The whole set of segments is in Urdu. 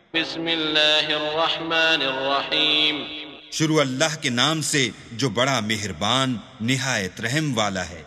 بسم اللہ الرحمن الرحیم شروع اللہ کے نام سے جو بڑا مہربان نہایت رحم والا ہے۔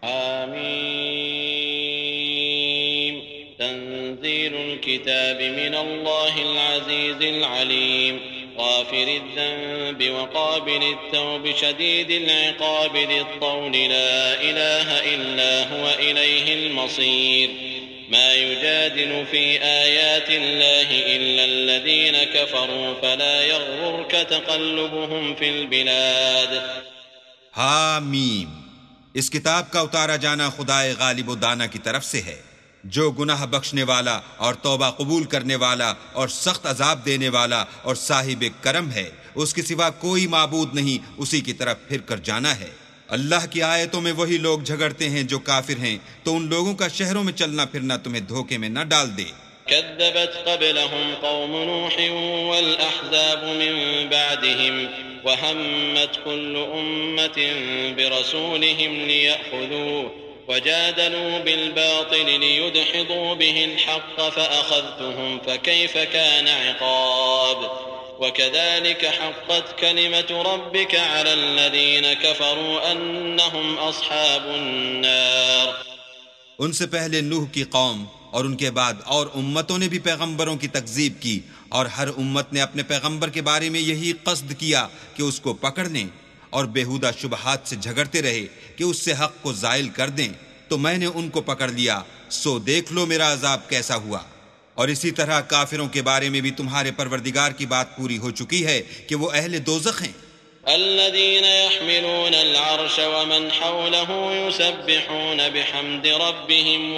آمین۔ تنزیل الكتاب من اللہ العزیز العلیم غافر الذنب وقابل التوب شدید العقاب ذی الطول لا الہ الا هو الیہ المصیر ما يجادل في آيات الله إلا الذين كفروا فلا يغررك تقلبهم في البلاد۔ حامیم۔ اس کتاب کا اتارا جانا خدائے غالب و دانا کی طرف سے ہے، جو گناہ بخشنے والا اور توبہ قبول کرنے والا اور سخت عذاب دینے والا اور صاحب کرم ہے، اس کے سوا کوئی معبود نہیں، اسی کی طرف پھر کر جانا ہے۔ اللہ کی آیتوں میں وہی لوگ جھگڑتے ہیں جو کافر ہیں، تو ان لوگوں کا شہروں میں چلنا پھرنا تمہیں دھوکے میں نہ ڈال دے۔ كذبت قبلهم قوم نوح والأحزاب من بعدهم وهمت كل أمة برسولهم ليأخذوه وجادلوا بالباطل ليدحضوا به الحق فأخذتهم فكيف كان عقاب وكذلك حقت كلمة ربك على الذين كفروا أنهم أصحاب النار۔ ان سے پہلے نوح کی قوم اور ان کے بعد اور امتوں نے بھی پیغمبروں کی تکذیب کی، اور ہر امت نے اپنے پیغمبر کے بارے میں یہی قصد کیا کہ اس کو پکڑ لیں اور بیہودہ شبہات سے جھگڑتے رہے کہ اس سے حق کو زائل کر دیں، تو میں نے ان کو پکڑ لیا، سو دیکھ لو میرا عذاب کیسا ہوا۔ اور اسی طرح کافروں کے بارے میں بھی تمہارے پروردگار کی بات پوری ہو چکی ہے کہ وہ اہل دوزخ ہیں۔ الذين يحملون العرش ومن حوله يسبحون بحمد ربهم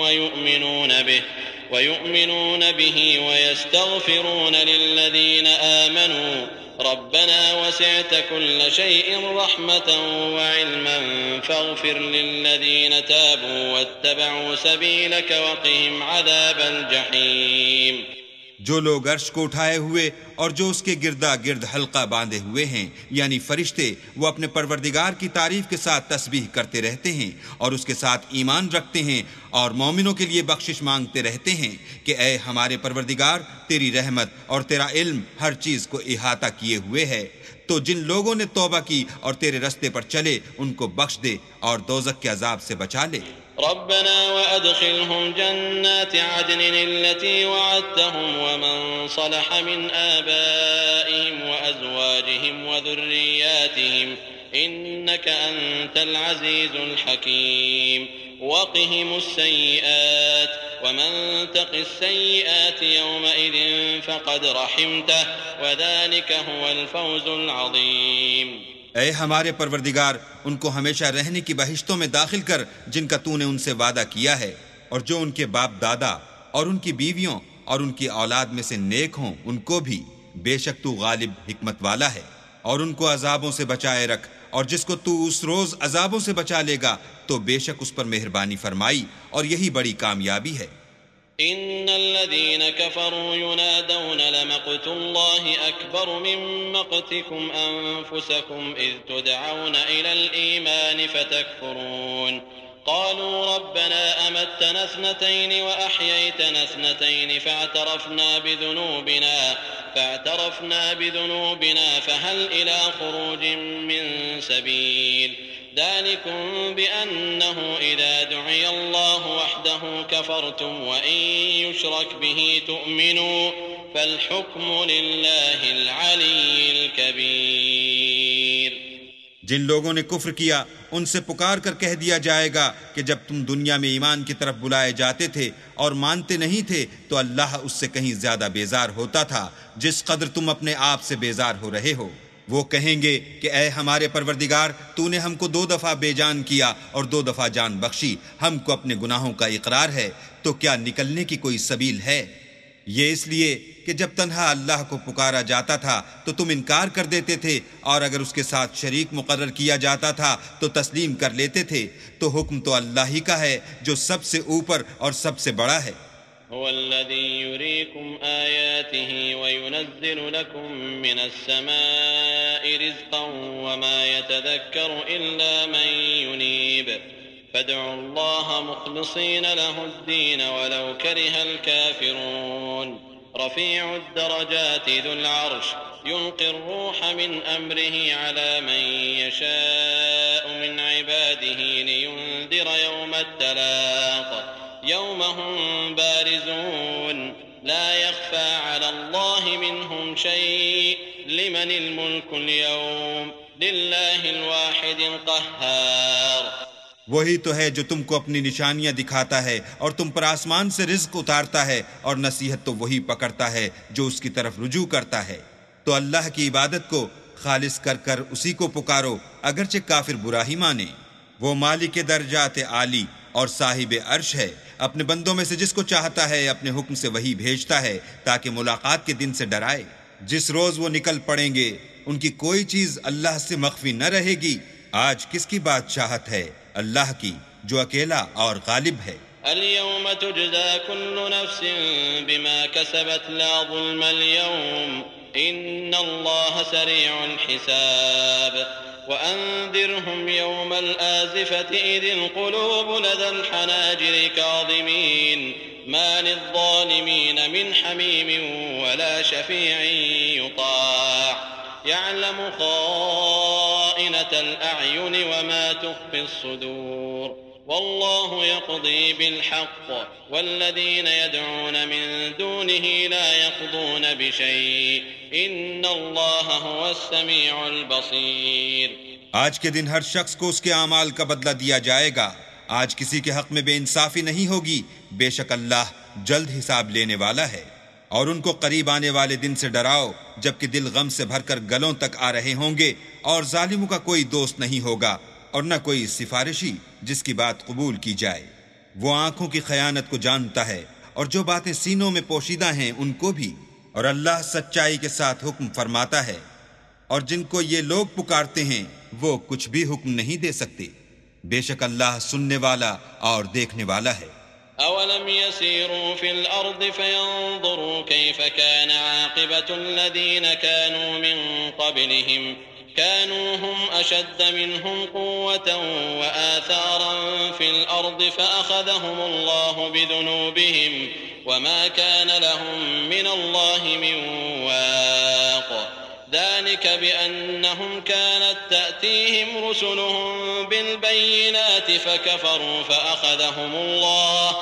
ويؤمنون به ويستغفرون للذين آمنوا ربنا وسعت كل شيء رحمة وعلما فاغفر للذين تابوا واتبعوا سبيلك وقهم عذاب الجحيم۔ جو لوگ عرش کو اٹھائے ہوئے اور جو اس کے گردا گرد حلقہ باندھے ہوئے ہیں یعنی فرشتے، وہ اپنے پروردگار کی تعریف کے ساتھ تسبیح کرتے رہتے ہیں اور اس کے ساتھ ایمان رکھتے ہیں اور مومنوں کے لیے بخشش مانگتے رہتے ہیں کہ اے ہمارے پروردگار، تیری رحمت اور تیرا علم ہر چیز کو احاطہ کیے ہوئے ہے، تو جن لوگوں نے توبہ کی اور تیرے رستے پر چلے ان کو بخش دے اور دوزخ کے عذاب سے بچا لے۔ ربنا وأدخلهم جنات عدن التي وعدتهم ومن صلح من آبائهم وأزواجهم وذرياتهم إنك أنت العزيز الحكيم وقهم السيئات ومن تق السيئات يومئذ فقد رحمته وذلك هو الفوز العظيم۔ اے ہمارے پروردگار، ان کو ہمیشہ رہنے کی بہشتوں میں داخل کر جن کا تو نے ان سے وعدہ کیا ہے، اور جو ان کے باپ دادا اور ان کی بیویوں اور ان کی اولاد میں سے نیک ہوں ان کو بھی، بے شک تو غالب حکمت والا ہے، اور ان کو عذابوں سے بچائے رکھ، اور جس کو تو اس روز عذابوں سے بچا لے گا تو بے شک اس پر مہربانی فرمائی، اور یہی بڑی کامیابی ہے۔ ان الذين كفروا ينادون لمقت الله اكبر من مقتكم انفسكم اذ تدعون الى الايمان فتكفرون قالوا ربنا امتنا اثنتين واحييتنا اثنتين فاعترفنا بذنوبنا فهل الى خروج من سبيل ذلكم بأنه إذا دعي الله وحده كفرتم وإن يشرك به تؤمنوا فالحكم لله العلي الكبير۔ جن لوگوں نے کفر کیا ان سے پکار کر کہہ دیا جائے گا کہ جب تم دنیا میں ایمان کی طرف بلائے جاتے تھے اور مانتے نہیں تھے تو اللہ اس سے کہیں زیادہ بیزار ہوتا تھا جس قدر تم اپنے آپ سے بیزار ہو رہے ہو۔ وہ کہیں گے کہ اے ہمارے پروردگار، تو نے ہم کو 2 دفعہ بے جان کیا اور 2 دفعہ جان بخشی، ہم کو اپنے گناہوں کا اقرار ہے، تو کیا نکلنے کی کوئی سبیل ہے؟ یہ اس لیے کہ جب تنہا اللہ کو پکارا جاتا تھا تو تم انکار کر دیتے تھے، اور اگر اس کے ساتھ شریک مقرر کیا جاتا تھا تو تسلیم کر لیتے تھے، تو حکم تو اللہ ہی کا ہے جو سب سے اوپر اور سب سے بڑا ہے۔ هو الذي يريكم آياته وينزل لكم من السماء رزقا وما يتذكر إلا من ينيب فادعوا الله مخلصين له الدين ولو كره الكافرون۔ رفيع الدرجات ذو العرش يلقي الروح من أمره على من يشاء من عباده لينذر يوم التلاق يوم هم بارزون لا يخفى على الله منهم شيء لمن الملك اليوم لله الواحد القهار. وہی تو ہے جو تم کو اپنی نشانیاں دکھاتا ہے اور تم پر آسمان سے رزق اتارتا ہے، اور نصیحت تو وہی پکڑتا ہے جو اس کی طرف رجوع کرتا ہے. تو اللہ کی عبادت کو خالص کر کر اسی کو پکارو، اگرچہ کافر برا ہی مانے. وہ مالک درجات عالی اور صاحب عرش ہے، اپنے بندوں میں سے جس کو چاہتا ہے اپنے حکم سے وہی بھیجتا ہے تاکہ ملاقات کے دن سے ڈرائے. جس روز وہ نکل پڑیں گے ان کی کوئی چیز اللہ سے مخفی نہ رہے گی. آج کس کی بادشاہت ہے؟ اللہ کی، جو اکیلا اور غالب ہے. اليوم تجزى كل نفس بما كسبت لا ظلم اليوم إن الله سريع الحساب. وأنذرهم يوم الآزفة إذ القلوب لدى الحناجر كاظمين ما للظالمين من حميم ولا شفيع يطاع يعلم خائنة الأعين وما تخفي الصدور والله يقضي بالحق والذين يدعون من دونه لا يقضون بشيء إن الله هو السميع البصير. آج کے دن ہر شخص کو اس کے اعمال کا بدلہ دیا جائے گا. آج کسی کے حق میں بے انصافی نہیں ہوگی. بے شک اللہ جلد حساب لینے والا ہے. اور ان کو قریب آنے والے دن سے ڈراؤ جبکہ دل غم سے بھر کر گلوں تک آ رہے ہوں گے، اور ظالموں کا کوئی دوست نہیں ہوگا اور نہ کوئی سفارشی جس کی بات قبول کی جائے. وہ آنکھوں کی خیانت کو جانتا ہے اور جو باتیں سینوں میں پوشیدہ ہیں ان کو بھی. اور اللہ سچائی کے ساتھ حکم فرماتا ہے، اور جن کو یہ لوگ پکارتے ہیں وہ کچھ بھی حکم نہیں دے سکتے. بے شک اللہ سننے والا اور دیکھنے والا ہے. أولم يسيروا في الأرض فينظروا كيف كان عاقبة الذين كانوا من قبلهم كانوا هم أشد منهم قوة وآثارا في الأرض فأخذهم الله بذنوبهم وما كان لهم من الله من واق ذلك بأنهم كانت تأتيهم رسلهم بالبينات فكفروا فأخذهم الله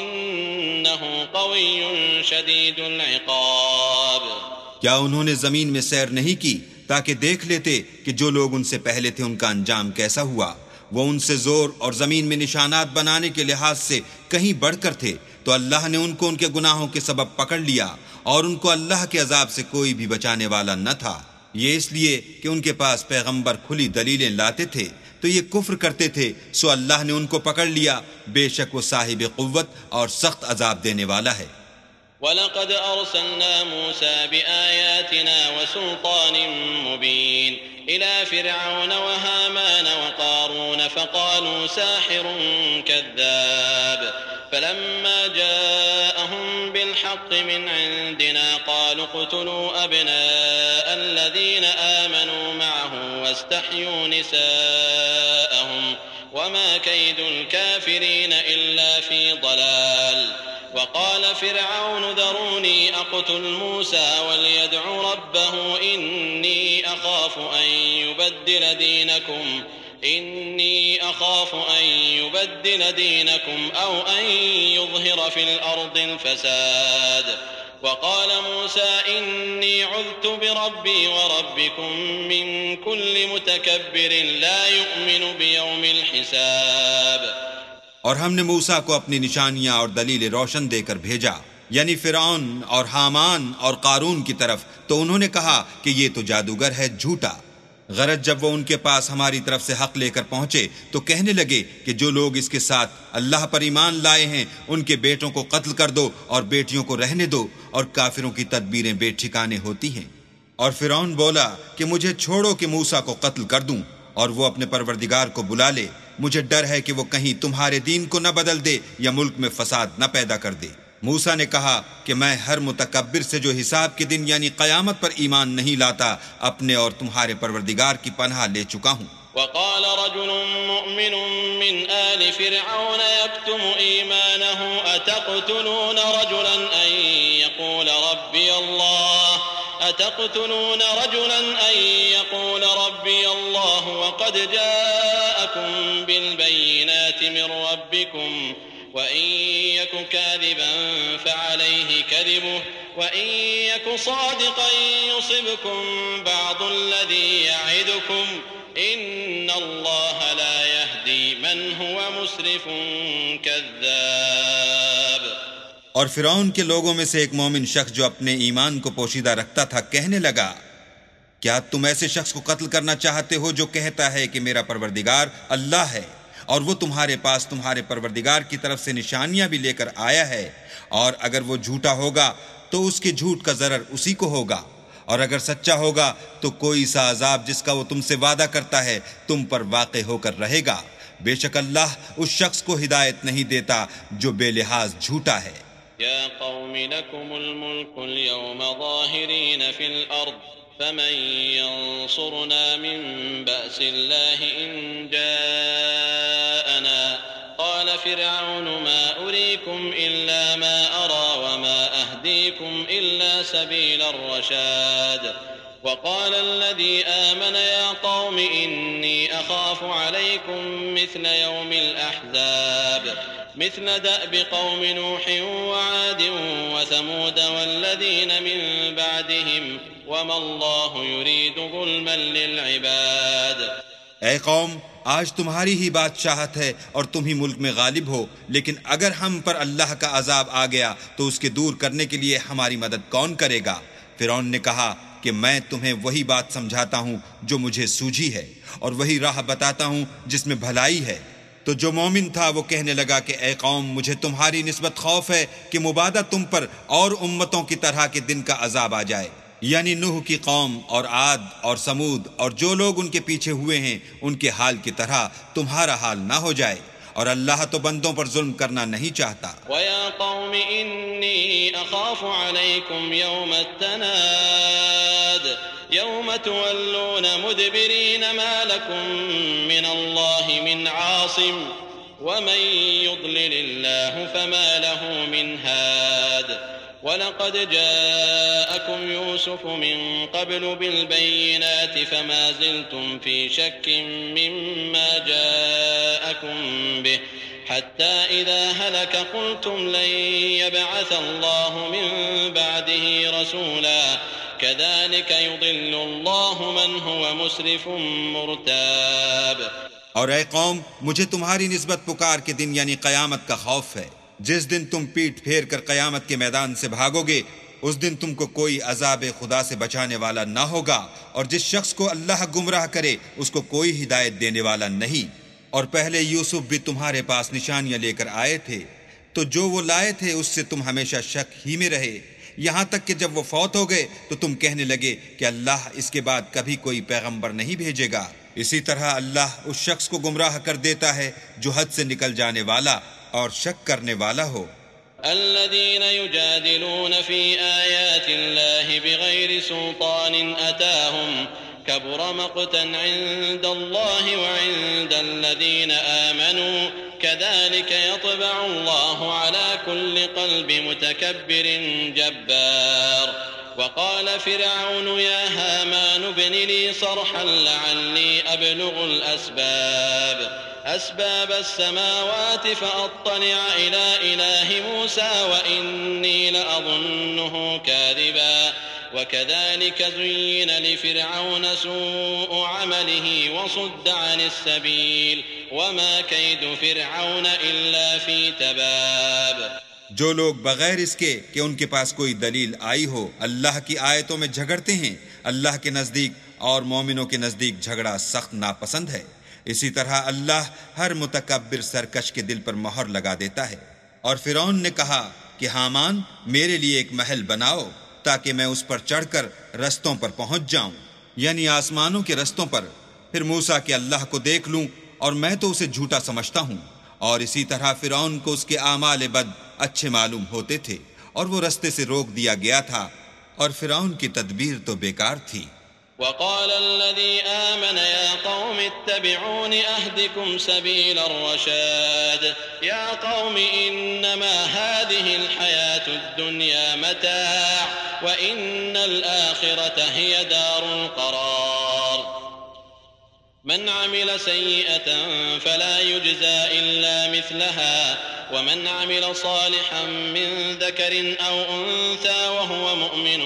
إنه قوي شديد العقاب. کیا انہوں نے زمین میں سیر نہیں کی تاکہ دیکھ لیتے کہ جو لوگ ان سے پہلے تھے ان کا انجام کیسا ہوا؟ وہ ان سے زور اور زمین میں نشانات بنانے کے لحاظ سے کہیں بڑھ کر تھے، تو اللہ نے ان کو ان کے گناہوں کے سبب پکڑ لیا اور ان کو اللہ کے عذاب سے کوئی بھی بچانے والا نہ تھا. یہ اس لیے کہ ان کے پاس پیغمبر کھلی دلیلیں لاتے تھے تو یہ کفر کرتے تھے، سو اللہ نے ان کو پکڑ لیا. بے شک وہ صاحب قوت اور سخت عذاب دینے والا ہے. وَلَقَدْ أَرْسَلْنَا مُوسَى بِآيَاتِنَا وَسُلْطَانٍ مُبِينٍ إِلَى فِرْعَوْنَ وَهَامَانَ وَقَارُونَ فَقَالُوا سَاحِرٌ كَذَّابٌ فَلَمَّا جَاءَهُم بِالْحَقِّ مِنْ عِندِنَا قَالُوا اقْتُلُوا أَبْنَاءَ الَّذِينَ آمَنُوا مَعَهُ وَاسْتَحْيُوا نِسَاءَهُمْ وَمَا كَيْدُ الْكَافِرِينَ إِلَّا فِي ضَلَالٍ. وقال فرعون ذروني أقتل موسى وليدع ربه إني أخاف أن يبدل دينكم أو أن يظهر في الأرض الفساد. وقال موسى إني عذت بربي وربكم من كل متكبر لا يؤمن بيوم الحساب. اور ہم نے موسیٰ کو اپنی نشانیاں اور دلیل روشن دے کر بھیجا، یعنی فرعون اور حامان اور قارون کی طرف، تو انہوں نے کہا کہ یہ تو جادوگر ہے جھوٹا. غرض جب وہ ان کے پاس ہماری طرف سے حق لے کر پہنچے تو کہنے لگے کہ جو لوگ اس کے ساتھ اللہ پر ایمان لائے ہیں ان کے بیٹوں کو قتل کر دو اور بیٹیوں کو رہنے دو، اور کافروں کی تدبیریں بے ٹھکانے ہوتی ہیں. اور فرعون بولا کہ مجھے چھوڑو کہ موسیٰ کو قتل کر دوں اور وہ اپنے پروردگار کو بلا لے. مجھے ڈر ہے کہ وہ کہیں تمہارے دین کو نہ بدل دے یا ملک میں فساد نہ پیدا کر دے. موسیٰ نے کہا کہ میں ہر متکبر سے جو حساب کے دن یعنی قیامت پر ایمان نہیں لاتا اپنے اور تمہارے پروردگار کی پناہ لے چکا ہوں. وقال رجل مؤمن من آل فرعون يكتم إيمانه أتقتلون رجلا أن يقول ربي الله أتقتلون رجلا أن يقول ربي الله وقد جاءكم بالبينات من ربكم وإن يك كاذبا فعليه كذبه وإن يك صادقا يصبكم بعض الذي يعدكم إن الله لا يهدي من هو مسرف كذاب۔ اور فرعون کے لوگوں میں سے ایک مومن شخص جو اپنے ایمان کو پوشیدہ رکھتا تھا کہنے لگا، کیا تم ایسے شخص کو قتل کرنا چاہتے ہو جو کہتا ہے کہ میرا پروردگار اللہ ہے اور وہ تمہارے پاس تمہارے پروردگار کی طرف سے نشانیاں بھی لے کر آیا ہے، اور اگر وہ جھوٹا ہوگا تو اس کے جھوٹ کا ضرر اسی کو ہوگا، اور اگر سچا ہوگا تو کوئی سا عذاب جس کا وہ تم سے وعدہ کرتا ہے تم پر واقع ہو کر رہے گا۔ بے شک اللہ اس شخص کو ہدایت نہیں دیتا جو بے لحاظ جھوٹا ہے۔ يا قوم لكم الملك اليوم ظاهرين في الأرض فمن ينصرنا من بأس الله إن جاءنا قال فرعون ما أريكم إلا ما أرى وما أهديكم إلا سبيل الرشاد وقال الذي آمن يا قوم إني أخاف عليكم مثل يوم الأحزاب مثل دأب قوم نوح وعاد وثمود والذين من بعدهم وما الله يريد ظلما للعباد۔ اے قوم، آج تمہاری ہی بادشاہت ہے اور تم ہی ملک میں غالب ہو، لیکن اگر ہم پر اللہ کا عذاب آ گیا تو اس کے دور کرنے کے لیے ہماری مدد کون کرے گا؟ فرعون نے کہا کہ میں تمہیں وہی بات سمجھاتا ہوں جو مجھے سوجھی ہے اور وہی راہ بتاتا ہوں جس میں بھلائی ہے۔ تو جو مومن تھا وہ کہنے لگا کہ اے قوم، مجھے تمہاری نسبت خوف ہے کہ مبادہ تم پر اور امتوں کی طرح کے دن کا عذاب آ جائے، یعنی نوح کی قوم اور عاد اور سمود اور جو لوگ ان کے پیچھے ہوئے ہیں ان کے حال کی طرح تمہارا حال نہ ہو جائے، اور اللہ تو بندوں پر ظلم کرنا نہیں چاہتا۔ وَيَا قَوْمِ إِنِّي أَخَافُ عَلَيْكُمْ يَوْمَ التَّنَادِ يَوْمَ تُوَلُّونَ مُدْبِرِينَ مَا لَكُمْ مِنَ اللَّهِ مِنْ عَاصِمٍ وَمَنْ يُضْلِلِ اللَّهُ فَمَا لَهُ مِنْ هَادٍ وَلَقَدْ جَاءَكُمْ يُوسُفُ مِنْ قَبْلُ بِالْبَيِّنَاتِ فَمَا زِلْتُمْ فِي شَكٍّ مِّمَّا جَاءَكُمْ بِهِ حَتَّى إِذَا هَلَكَ قُلْتُمْ لَنْ يَبْعَثَ اللَّهُ مِنْ بَعْدِهِ رَسُولًا كَذَلِكَ يُضِلُّ اللَّهُ مَنْ هُوَ مُسْرِفٌ مُرْتَابٌ۔ اور اے قوم، مجھے تمہاری نسبت پکار کے دن یعنی قیامت کا خوف ہے۔ جس دن تم پیٹ پھیر کر قیامت کے میدان سے بھاگو گے اس دن تم کو کوئی عذاب خدا سے بچانے والا نہ ہوگا، اور جس شخص کو اللہ گمراہ کرے اس کو کوئی ہدایت دینے والا نہیں۔ اور پہلے یوسف بھی تمہارے پاس نشانیاں لے کر آئے تھے، تو جو وہ لائے تھے اس سے تم ہمیشہ شک ہی میں رہے، یہاں تک کہ جب وہ فوت ہو گئے تو تم کہنے لگے کہ اللہ اس کے بعد کبھی کوئی پیغمبر نہیں بھیجے گا۔ اسی طرح اللہ اس شخص کو گمراہ کر دیتا ہے جو حد سے نکل جانے والا اور شک کرنے والا ہو۔ الذين يجادلون في آيات الله بغير سلطان أتاهم كبر مقتا عند الله وعند الذين آمنوا كذلك يطبع الله على كل قلب متكبر جبار۔ وقال فرعون يا هامان ابن لي صرحا لعلي أبلغ أسباب السماوات فأطلع إلى إله موسى وإني لأظنه كاذبا وكذلك زين لفرعون سوء عمله وصد عن السبيل وما كيد فرعون إلا في تباب۔ جو لوگ بغیر اس کے کہ ان کے پاس کوئی دلیل آئی ہو اللہ کی آیتوں میں جھگڑتے ہیں، اللہ کے نزدیک اور مومنوں کے نزدیک جھگڑا سخت ناپسند ہے۔ اسی طرح اللہ ہر متکبر سرکش کے دل پر مہر لگا دیتا ہے۔ اور فرعون نے کہا کہ ہامان میرے لیے ایک محل بناؤ تاکہ میں اس پر چڑھ کر رستوں پر پہنچ جاؤں، یعنی آسمانوں کے رستوں پر، پھر موسیٰ کے اللہ کو دیکھ لوں، اور میں تو اسے جھوٹا سمجھتا ہوں۔ اور اسی طرح فرعون کو اس کے اعمال بد اچھے معلوم ہوتے تھے اور وہ رستے سے روک دیا گیا تھا، اور فرعون کی تدبیر تو بیکار تھی۔ وقال الذي آمن يا قوم اتبعون أهدكم سبيل الرشاد يا قوم إنما هذه الحياة الدنيا متاع وإن الآخرة هي دار القرار من عمل سيئة فلا يجزى إلا مثلها ومن عمل صالحا من ذكر أو أنثى وهو مؤمن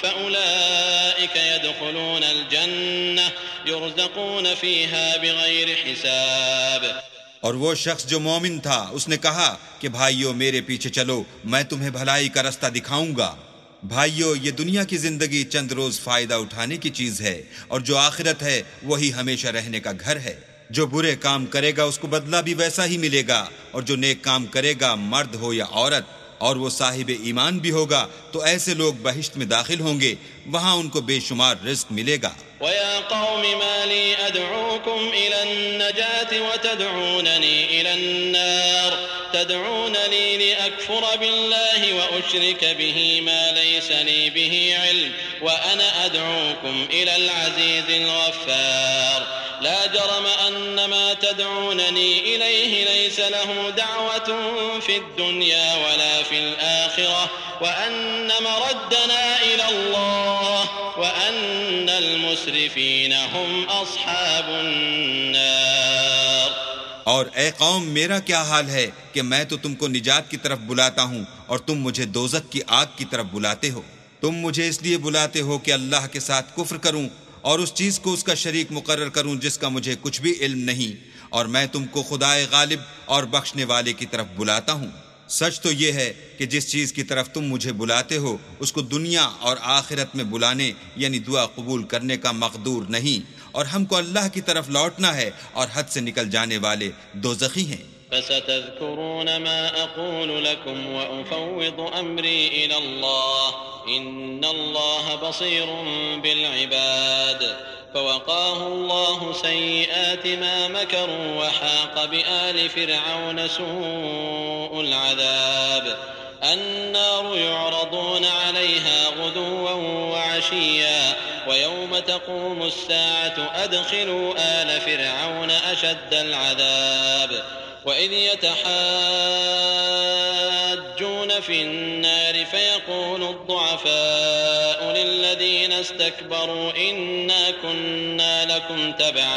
فأولئك يدخلون الجنة يرزقون فيها بغير حساب. اور وہ شخص جو مومن تھا اس نے کہا کہ بھائیو میرے پیچھے چلو، میں تمہیں بھلائی کا رستہ دکھاؤں گا. بھائیو یہ دنیا کی زندگی چند روز فائدہ اٹھانے کی چیز ہے، اور جو آخرت ہے وہی ہمیشہ رہنے کا گھر ہے. جو برے کام کرے گا اس کو بدلہ بھی ویسا ہی ملے گا، اور جو نیک کام کرے گا مرد ہو یا عورت اور وہ صاحب ایمان بھی ہوگا تو ایسے لوگ بہشت میں داخل ہوں گے، وہاں ان کو بے شمار رزق ملے گا. وَيَا قَوْمِ مَا لِي أَدْعُوكُمْ إِلَى النَّجَاةِ وَتَدْعُونَنِي إِلَى النَّارِ تَدْعُونَنِي لِأَكْفُرَ بِاللَّهِ وَأُشْرِكَ بِهِ مَا لَيْسَ لِي بِهِ عِلْمٌ وَأَنَا أَدْعُوكُمْ إِلَى الْعَزِيزِ الْغَفَّارِ. لا جرم أن ما تدعونني إليه ليس له دعوة في الدنيا ولا في الآخرة وأن مردنا إلى الله وأن المسرفين هم أصحاب النار. اور اے قوم میرا کیا حال ہے کہ میں تو تم کو نجات کی طرف بلاتا ہوں اور تم مجھے دوزخ کی آگ کی طرف بلاتے ہو. تم مجھے اس لیے بلاتے ہو کہ اللہ کے ساتھ کفر کروں اور اس چیز کو اس کا شریک مقرر کروں جس کا مجھے کچھ بھی علم نہیں، اور میں تم کو خدائے غالب اور بخشنے والے کی طرف بلاتا ہوں. سچ تو یہ ہے کہ جس چیز کی طرف تم مجھے بلاتے ہو اس کو دنیا اور آخرت میں بلانے یعنی دعا قبول کرنے کا مقدور نہیں، اور ہم کو اللہ کی طرف لوٹنا ہے اور حد سے نکل جانے والے دوزخی ہیں. فستذكرون ما أقول لكم وأفوض أمري إلى الله إن الله بصير بالعباد. فوقاه الله سيئات ما مكروا وحاق بآل فرعون سوء العذاب. النار يعرضون عليها غدوا وعشيا ويوم تقوم الساعة أدخلوا آل فرعون أشد العذاب. وإذ يتحاجون في النار فيقول الضعفاء للذين استكبروا إنا كنا لكم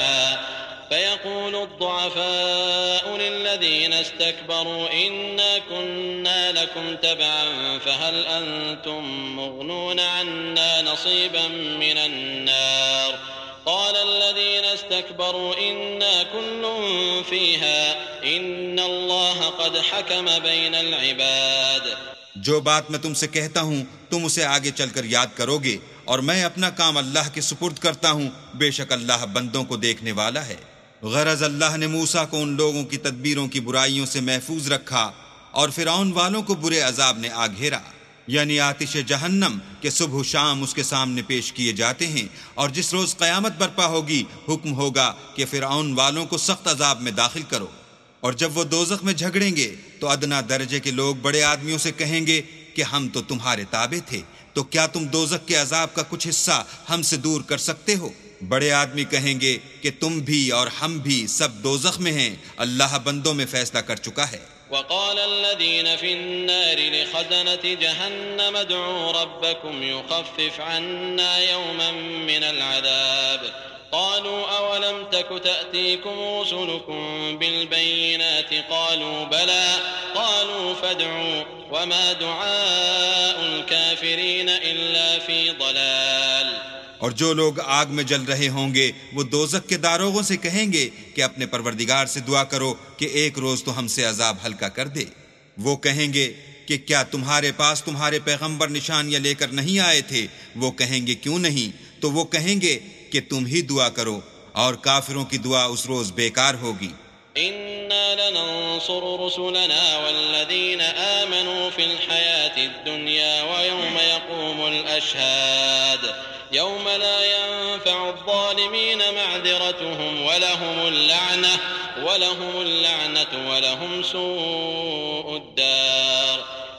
تبعا فهل أنتم مغنون عنا نصيبا من النار. قال الذين استكبروا إنا كل فيها إن الله قد حكم بين العباد. جو بات میں تم سے کہتا ہوں تم اسے آگے چل کر یاد کرو گے، اور میں اپنا کام اللہ کے سپرد کرتا ہوں، بے شک اللہ بندوں کو دیکھنے والا ہے. غرض اللہ نے موسیٰ کو ان لوگوں کی تدبیروں کی برائیوں سے محفوظ رکھا اور فرعون والوں کو برے عذاب نے آ گھیرا، یعنی آتش جہنم کے صبح و شام اس کے سامنے پیش کیے جاتے ہیں، اور جس روز قیامت برپا ہوگی حکم ہوگا کہ فرعون والوں کو سخت عذاب میں داخل کرو. اور جب وہ دوزخ میں جھگڑیں گے تو ادنا درجے کے لوگ بڑے آدمیوں سے کہیں گے کہ ہم تو تمہارے تابع تھے، تو کیا تم دوزخ کے عذاب کا کچھ حصہ ہم سے دور کر سکتے ہو؟ بڑے آدمی کہیں گے کہ تم بھی اور ہم بھی سب دوزخ میں ہیں، اللہ بندوں میں فیصلہ کر چکا ہے. وقال الذين في النار لخزنة جهنم ادعوا ربكم يخفف عنا يوما من العذاب. قالوا أولم تك تأتيكم رسلكم بالبينات قالوا بلى قالوا فادعوا وما دعاء الكافرين إلا في ضلال. اور جو لوگ آگ میں جل رہے ہوں گے وہ دوزخ کے داروغوں سے کہیں گے کہ اپنے پروردگار سے دعا کرو کہ ایک روز تو ہم سے عذاب ہلکا کر دے. وہ کہیں گے کہ کیا تمہارے پاس تمہارے پیغمبر نشانیاں لے کر نہیں آئے تھے؟ وہ کہیں گے کیوں نہیں؟ تو وہ کہیں گے کہ تم ہی دعا کرو، اور کافروں کی دعا اس روز بیکار ہوگی. إنا لننصر رسلنا والذين آمنوا في الحياة الدنيا ويوم يقوم الأشهاد يوم لا ينفع الظالمين معذرتهم ولهم اللعنة ولهم سوء الدار.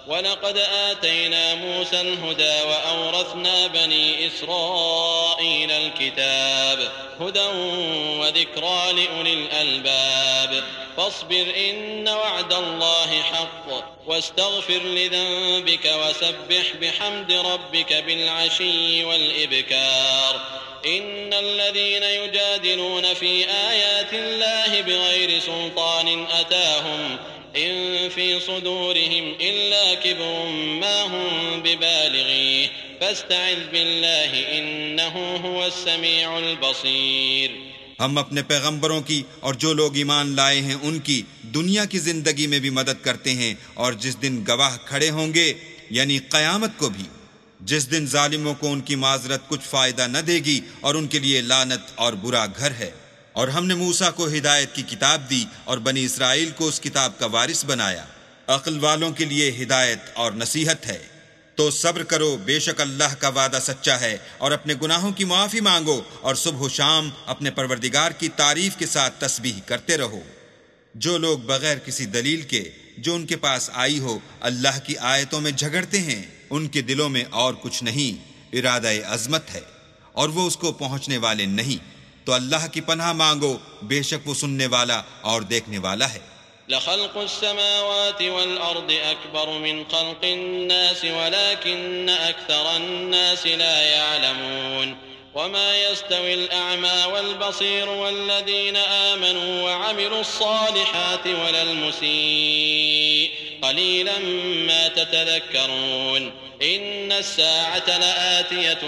ولقد آتينا موسى الهدى وأورثنا بني إسرائيل الكتاب هدى وذكرى لأولي الألباب فاصبر إن وعد الله حق واستغفر لذنبك وسبح بحمد ربك بالعشي والإبكار إن الذين يجادلون في آيات الله بغير سلطان أتاهم إن في صدورهم إلا كبر ما هم ببالغيه فاستعذ بالله إنه هو السميع البصير. ہم اپنے پیغمبروں کی اور جو لوگ ایمان لائے ہیں ان کی دنیا کی زندگی میں بھی مدد کرتے ہیں، اور جس دن گواہ کھڑے ہوں گے یعنی قیامت کو بھی، جس دن ظالموں کو ان کی معذرت کچھ فائدہ نہ دے گی اور ان کے لیے لعنت اور برا گھر ہے. اور ہم نے موسیٰ کو ہدایت کی کتاب دی اور بنی اسرائیل کو اس کتاب کا وارث بنایا. عقل والوں کے لیے ہدایت اور نصیحت ہے. تو صبر کرو، بے شک اللہ کا وعدہ سچا ہے، اور اپنے گناہوں کی معافی مانگو اور صبح و شام اپنے پروردگار کی تعریف کے ساتھ تسبیح کرتے رہو. جو لوگ بغیر کسی دلیل کے جو ان کے پاس آئی ہو اللہ کی آیتوں میں جھگڑتے ہیں، ان کے دلوں میں اور کچھ نہیں، ارادہ عظمت ہے اور وہ اس کو پہنچنے والے نہیں. تو اللہ کی پناہ مانگو، بے شک وہ سننے والا اور دیکھنے والا ہے. لخلق السماوات والأرض أكبر من خلق الناس ولكن أكثر الناس لا يعلمون وما يستوي الأعمى والبصير والذين آمنوا وعملوا الصالحات ولا المسيء قليلا ما تتذكرون إن الساعة لآتية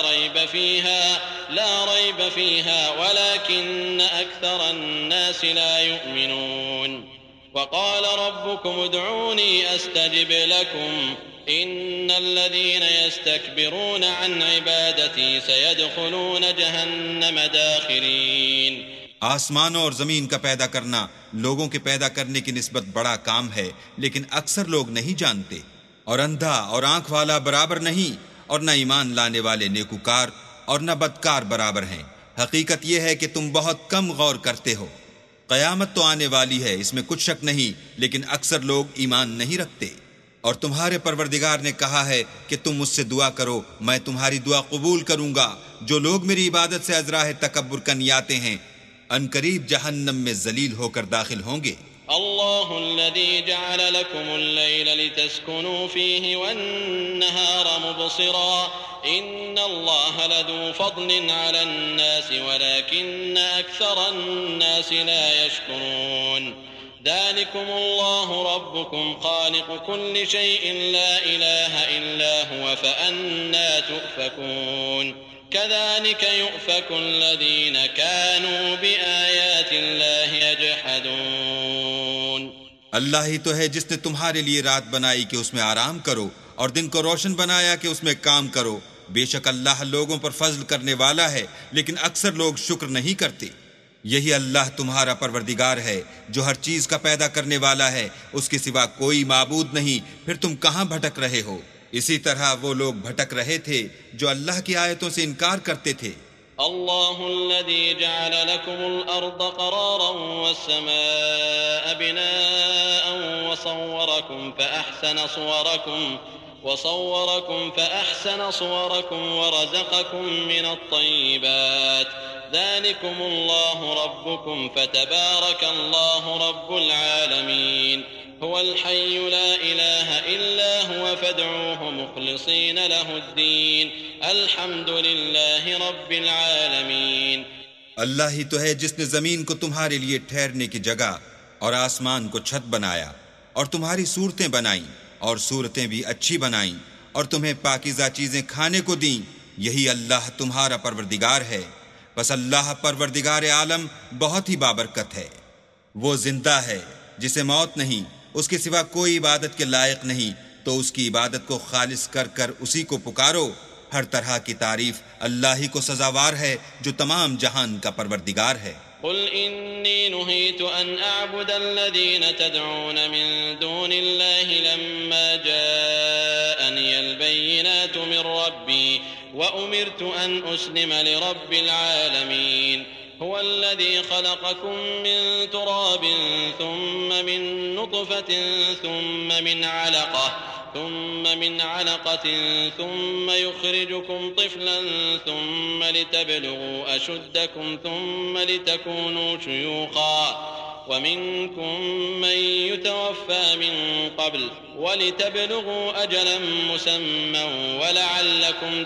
لا ريب فيها ولكن أكثر الناس لا يؤمنون. وقال ربكم ادعوني أستجب لكم إن الذين يستكبرون عن عبادتي سيدخلون جهنم داخرين. آسمانوں اور زمین کا پیدا کرنا لوگوں کے پیدا کرنے کی نسبت بڑا کام ہے، لیکن اکثر لوگ نہیں جانتے. اور اندھا اور آنکھ والا برابر نہیں، اور نہ ایمان لانے والے نیکوکار اور نہ بدکار برابر ہیں. حقیقت یہ ہے کہ تم بہت کم غور کرتے ہو. قیامت تو آنے والی ہے، اس میں کچھ شک نہیں، لیکن اکثر لوگ ایمان نہیں رکھتے. اور تمہارے پروردگار نے کہا ہے کہ تم مجھ سے دعا کرو، میں تمہاری دعا قبول کروں گا. جو لوگ میری عبادت سے ازراہ تکبر کنیاتے ہیں عنقریب جہنم میں ذلیل ہو کر داخل ہوں گے. الله الذي جعل لكم الليل لتسكنوا فيه والنهار مبصرا إن الله لذو فضل على الناس ولكن أكثر الناس لا يشكرون. ذلكم الله ربكم خالق كل شيء لا إله إلا هو فأنى تؤفكون. كذلك يؤفك الذين كانوا بآيات الله يجحدون. اللہ ہی تو ہے جس نے تمہارے لیے رات بنائی کہ اس میں آرام کرو اور دن کو روشن بنایا کہ اس میں کام کرو. بے شک اللہ لوگوں پر فضل کرنے والا ہے، لیکن اکثر لوگ شکر نہیں کرتے. یہی اللہ تمہارا پروردگار ہے جو ہر چیز کا پیدا کرنے والا ہے، اس کے سوا کوئی معبود نہیں. پھر تم کہاں بھٹک رہے ہو؟ اسی طرح وہ لوگ بھٹک رہے تھے جو اللہ کی آیتوں سے انکار کرتے تھے. الله الذي جعل لكم الأرض قرارا والسماء بناء وصوركم فأحسن صوركم ورزقكم من الطيبات. ذلكم الله ربكم فتبارك الله رب العالمين. هو الحي لا إله إلا هو فادعوه مخلصين له الدين الحمد لله رب العالمين. اللہ ہی تو ہے جس نے زمین کو تمہارے لیے ٹھہرنے کی جگہ اور آسمان کو چھت بنایا اور تمہاری صورتیں بنائیں اور صورتیں بھی اچھی بنائیں اور تمہیں پاکیزہ چیزیں کھانے کو دیں. یہی اللہ تمہارا پروردگار ہے. بس اللہ پروردگار عالم بہت ہی بابرکت ہے. وہ زندہ ہے جسے موت نہیں، اس کے سوا کوئی عبادت کے لائق نہیں، تو اس کی عبادت کو خالص کر کر اسی کو پکارو. ہر طرح کی تعریف اللہ ہی کو سزاوار ہے جو تمام جہان کا پروردگار ہے. قل إني نهيت أن أعبد الذين تدعون من دون الله لما جاءني البينات من ربي وأمرت أن أسلم لرب العالمين. هو الذي خلقكم من تراب ثم من نطفة ثم من علقة ثم من علقة ثم يخرجكم طفلا ثم لتبلغوا أشدكم ثم لتكونوا شيوخا ومنكم من يتوفى من قبل ولتبلغوا أجلا مسمى ولعلكم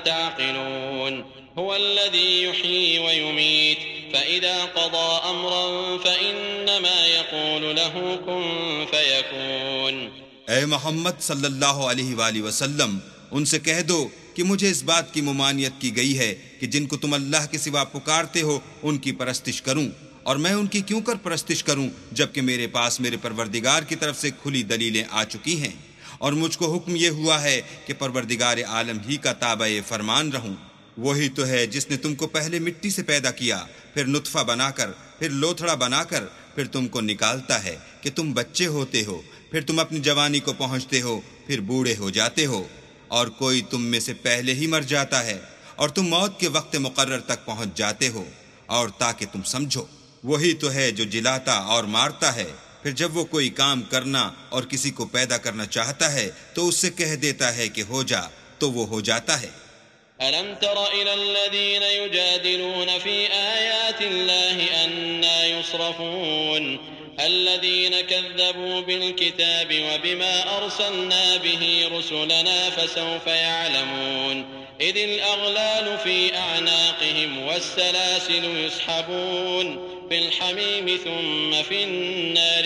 تعقلون هو الذي يحيي ويميت فإذا قضى أمرا فإنما يقول له كن فيكون۔ اے محمد صلی اللہ علیہ وآلہ وسلم، ان سے کہہ دو کہ مجھے اس بات کی ممانعت کی گئی ہے کہ جن کو تم اللہ کے سوا پکارتے ہو ان کی پرستش کروں، اور میں ان کی کیوں کر پرستش کروں جبکہ میرے پاس میرے پروردگار کی طرف سے کھلی دلیلیں آ چکی ہیں، اور مجھ کو حکم یہ ہوا ہے کہ پروردگار عالم ہی کا تابع فرمان رہوں۔ وہی تو ہے جس نے تم کو پہلے مٹی سے پیدا کیا، پھر نطفہ بنا کر، پھر لوتھڑا بنا کر، پھر تم کو نکالتا ہے کہ تم بچے ہوتے ہو، پھر تم اپنی جوانی کو پہنچتے ہو، پھر بوڑھے ہو جاتے ہو، اور کوئی تم میں سے پہلے ہی مر جاتا ہے، اور تم موت کے وقت مقرر تک پہنچ جاتے ہو، اور تاکہ تم سمجھو۔ وہی تو ہے جو جلاتا اور مارتا ہے، پھر جب وہ کوئی کام کرنا اور کسی کو پیدا کرنا چاہتا ہے تو اس سے کہہ دیتا ہے کہ ہو جا، تو وہ ہو جاتا ہے۔ ألم تر إلى الذين يجادلون في آيات الله أنى يصرفون الذين كذبوا بالكتاب وبما أرسلنا به رسلنا فسوف يعلمون إذ الأغلال في أعناقهم والسلاسل يسحبون في الحميم ثم في النار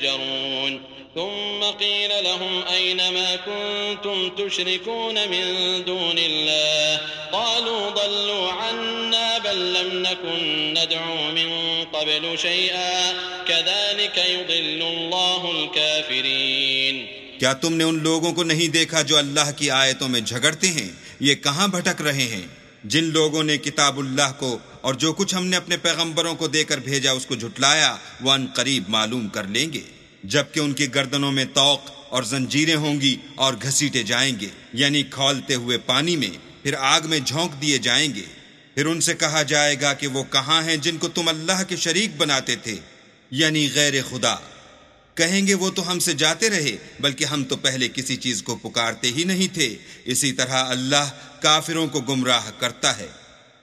يسجرون ثم قيل لهم أين ما كنتم تشركون من دون الله قالوا ضلوا عنا بل لم نكن ندعو من قبل شيئا كذلك يضل الله الكافرين۔ کیا تم نے ان لوگوں کو نہیں دیکھا جو اللہ کی آیتوں میں جھگڑتے ہیں؟ یہ کہاں بھٹک رہے ہیں؟ جن لوگوں نے کتاب اللہ کو اور جو کچھ ہم نے اپنے پیغمبروں کو دے کر بھیجا اس کو جھٹلایا، وہ ان قریب معلوم کر لیں گے، جبکہ ان کی گردنوں میں طوق اور زنجیریں ہوں گی اور گھسیٹے جائیں گے، یعنی کھولتے ہوئے پانی میں، پھر آگ میں جھونک دیے جائیں گے۔ پھر ان سے کہا جائے گا کہ وہ کہاں ہیں جن کو تم اللہ کے شریک بناتے تھے، یعنی غیر خدا؟ کہیں گے وہ تو ہم سے جاتے رہے، بلکہ ہم تو پہلے کسی چیز کو پکارتے ہی نہیں تھے۔ اسی طرح اللہ کافروں کو گمراہ کرتا ہے۔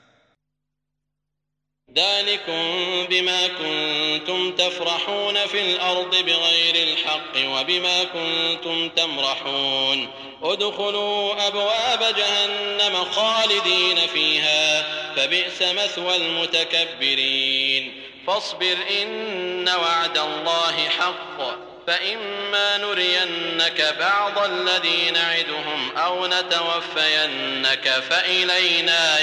ذلكم بما كنتم تفرحون في الأرض بغير الحق وبما كنتم تمرحون ادخلوا أبواب جهنم خالدين فيها فبئس مثوى المتكبرين فاصبر إن وعد الله حق فإما نرينك بعض الذي نعدهم أو نتوفينك فإلينا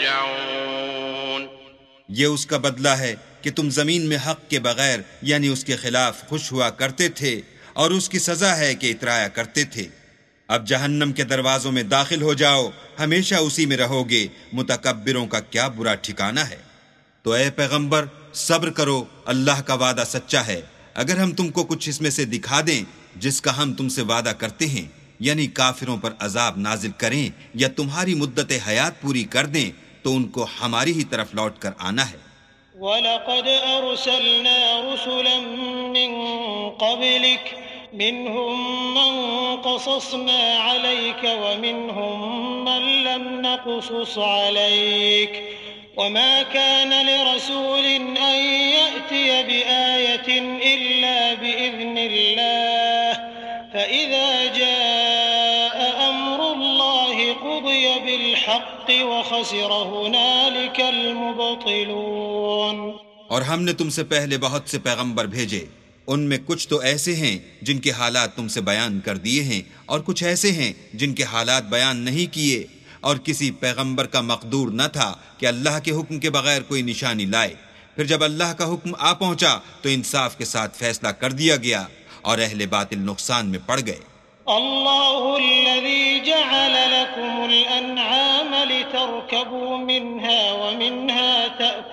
يرجعون۔ یہ اس کا بدلہ ہے کہ تم زمین میں حق کے بغیر یعنی اس کے خلاف خوش ہوا کرتے تھے، اور اس کی سزا ہے کہ اترایا کرتے تھے۔ اب جہنم کے دروازوں میں داخل ہو جاؤ، ہمیشہ اسی میں رہو گے، متکبروں کا کیا برا ٹھکانہ ہے۔ تو اے پیغمبر صبر کرو، اللہ کا وعدہ سچا ہے۔ اگر ہم تم کو کچھ اس میں سے دکھا دیں جس کا ہم تم سے وعدہ کرتے ہیں، یعنی کافروں پر عذاب نازل کریں یا تمہاری مدت حیات پوری کر دیں، تو ان کو ہماری ہی طرف لوٹ کر آنا ہے۔ وَلَقَدْ أَرْسَلْنَا رُسُلًا مِّن قَبْلِكَ مِنْهُمْ مَنْ قَصَصْنَا عَلَيْكَ وَمِنْهُمْ مَنْ لَمْ نَقْصُصْ عَلَيْكَ وما كان لرسول أن يأتي بآية إلا بإذن الله فإذا جاء أمر الله قضي بالحق وخسر هنالك المبطلون۔ اور ہم نے تم سے پہلے بہت سے پیغمبر بھیجے، ان میں کچھ تو ایسے ہیں جن کے حالات تم سے بیان کر دیے ہیں، اور کچھ ایسے ہیں جن کے حالات بیان نہیں کیے، اور کسی پیغمبر کا مقدور نہ تھا کہ اللہ کے حکم کے بغیر کوئی نشانی لائے۔ پھر جب اللہ کا حکم آ پہنچا تو انصاف کے ساتھ فیصلہ کر دیا گیا، اور اہل باطل نقصان میں پڑ گئے۔ اللہ الذي جعل لكم الأنعام لتركبوا منها ومنها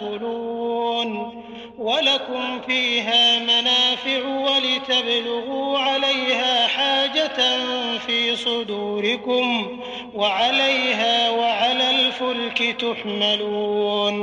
تأكلون ولكم فيها منافع ولتبلغوا عليها حاجة في صدوركم وعليها وعلى الفلك تحملون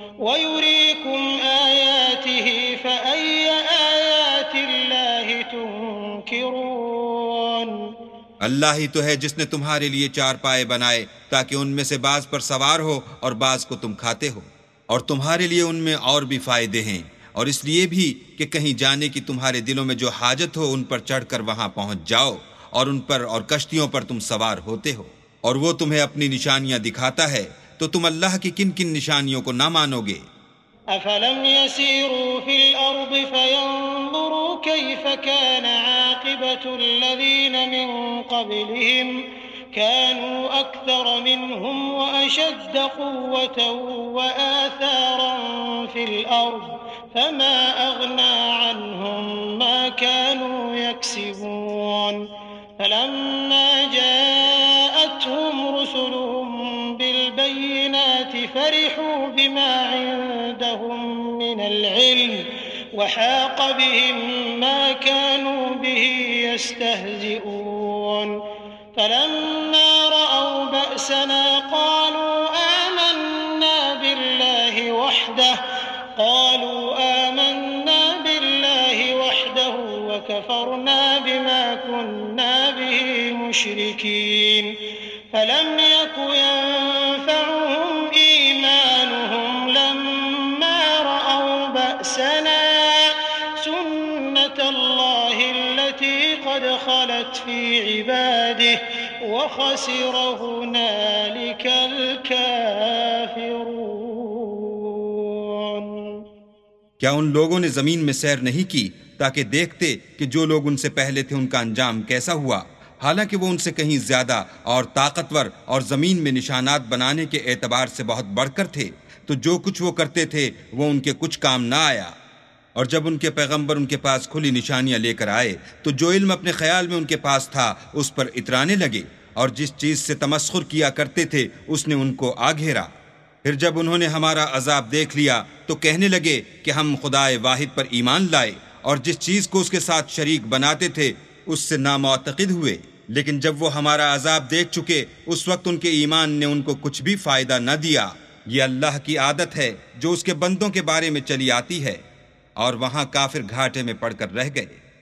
ويريكم آياته فأي آيات الله تنكرون۔ اللہ ہی تو ہے جس نے تمہارے لیے چار پائے بنائے تاکہ ان میں سے بعض پر سوار ہو اور بعض کو تم کھاتے ہو، اور تمہارے لیے ان میں اور بھی فائدے ہیں، اور اس لیے بھی کہ کہیں جانے کی تمہارے دلوں میں جو حاجت ہو ان پر چڑھ کر وہاں پہنچ جاؤ، اور ان پر اور کشتیوں پر تم سوار ہوتے ہو، اور وہ تمہیں اپنی نشانیاں دکھاتا ہے، تو تم اللہ کی کن کن نشانیوں کو نہ مانو گے؟ أفلم يسيروا في الأرض فينظروا كيف كان عاقبة الذين من قبلهم كانوا أكثر منهم وأشد قوة وآثارا في الأرض فما أغنى عنهم ما كانوا يكسبون فلما جاءتهم رسلهم بالبينات فرحوا بما عندهم من العلم وحاق بهم ما كانوا به يستهزئون فلما رأوا بأسنا قالوا آمنا بالله وحده وكفرنا بما كنا به مشركين فلم يك ينفعهم إيمانهم لما رأوا بأسنا سنة الله التي قد خلت في عباده وخسر هنالك الكافرون۔ کیا ان لوگوں نے زمین میں سیر نہیں کی تاکہ دیکھتے کہ جو لوگ ان سے پہلے تھے ان کا انجام کیسا ہوا، حالانکہ وہ ان سے کہیں زیادہ اور طاقتور اور زمین میں نشانات بنانے کے اعتبار سے بہت بڑھ کر تھے، تو جو کچھ وہ کرتے تھے وہ ان کے کچھ کام نہ آیا۔ اور جب ان کے پیغمبر ان کے پاس کھلی نشانیاں لے کر آئے تو جو علم اپنے خیال میں ان کے پاس تھا اس پر اترانے لگے، اور جس چیز سے تمسخر کیا کرتے تھے اس نے ان کو آ گھیرا۔ پھر جب انہوں نے ہمارا عذاب دیکھ لیا تو کہنے لگے کہ ہم خدائے واحد پر ایمان لائے، اور جس چیز کو اس کے ساتھ شریک بناتے تھے اس سے نامعتقد ہوئے، لیکن جب وہ ہمارا عذاب دیکھ چکے اس وقت ان کے ایمان نے ان کو کچھ بھی فائدہ نہ دیا۔ یہ اللہ کی عادت ہے جو اس کے بندوں کے بارے میں چلی آتی ہے، اور وہاں کافر گھاٹے میں پڑ کر رہ گئے۔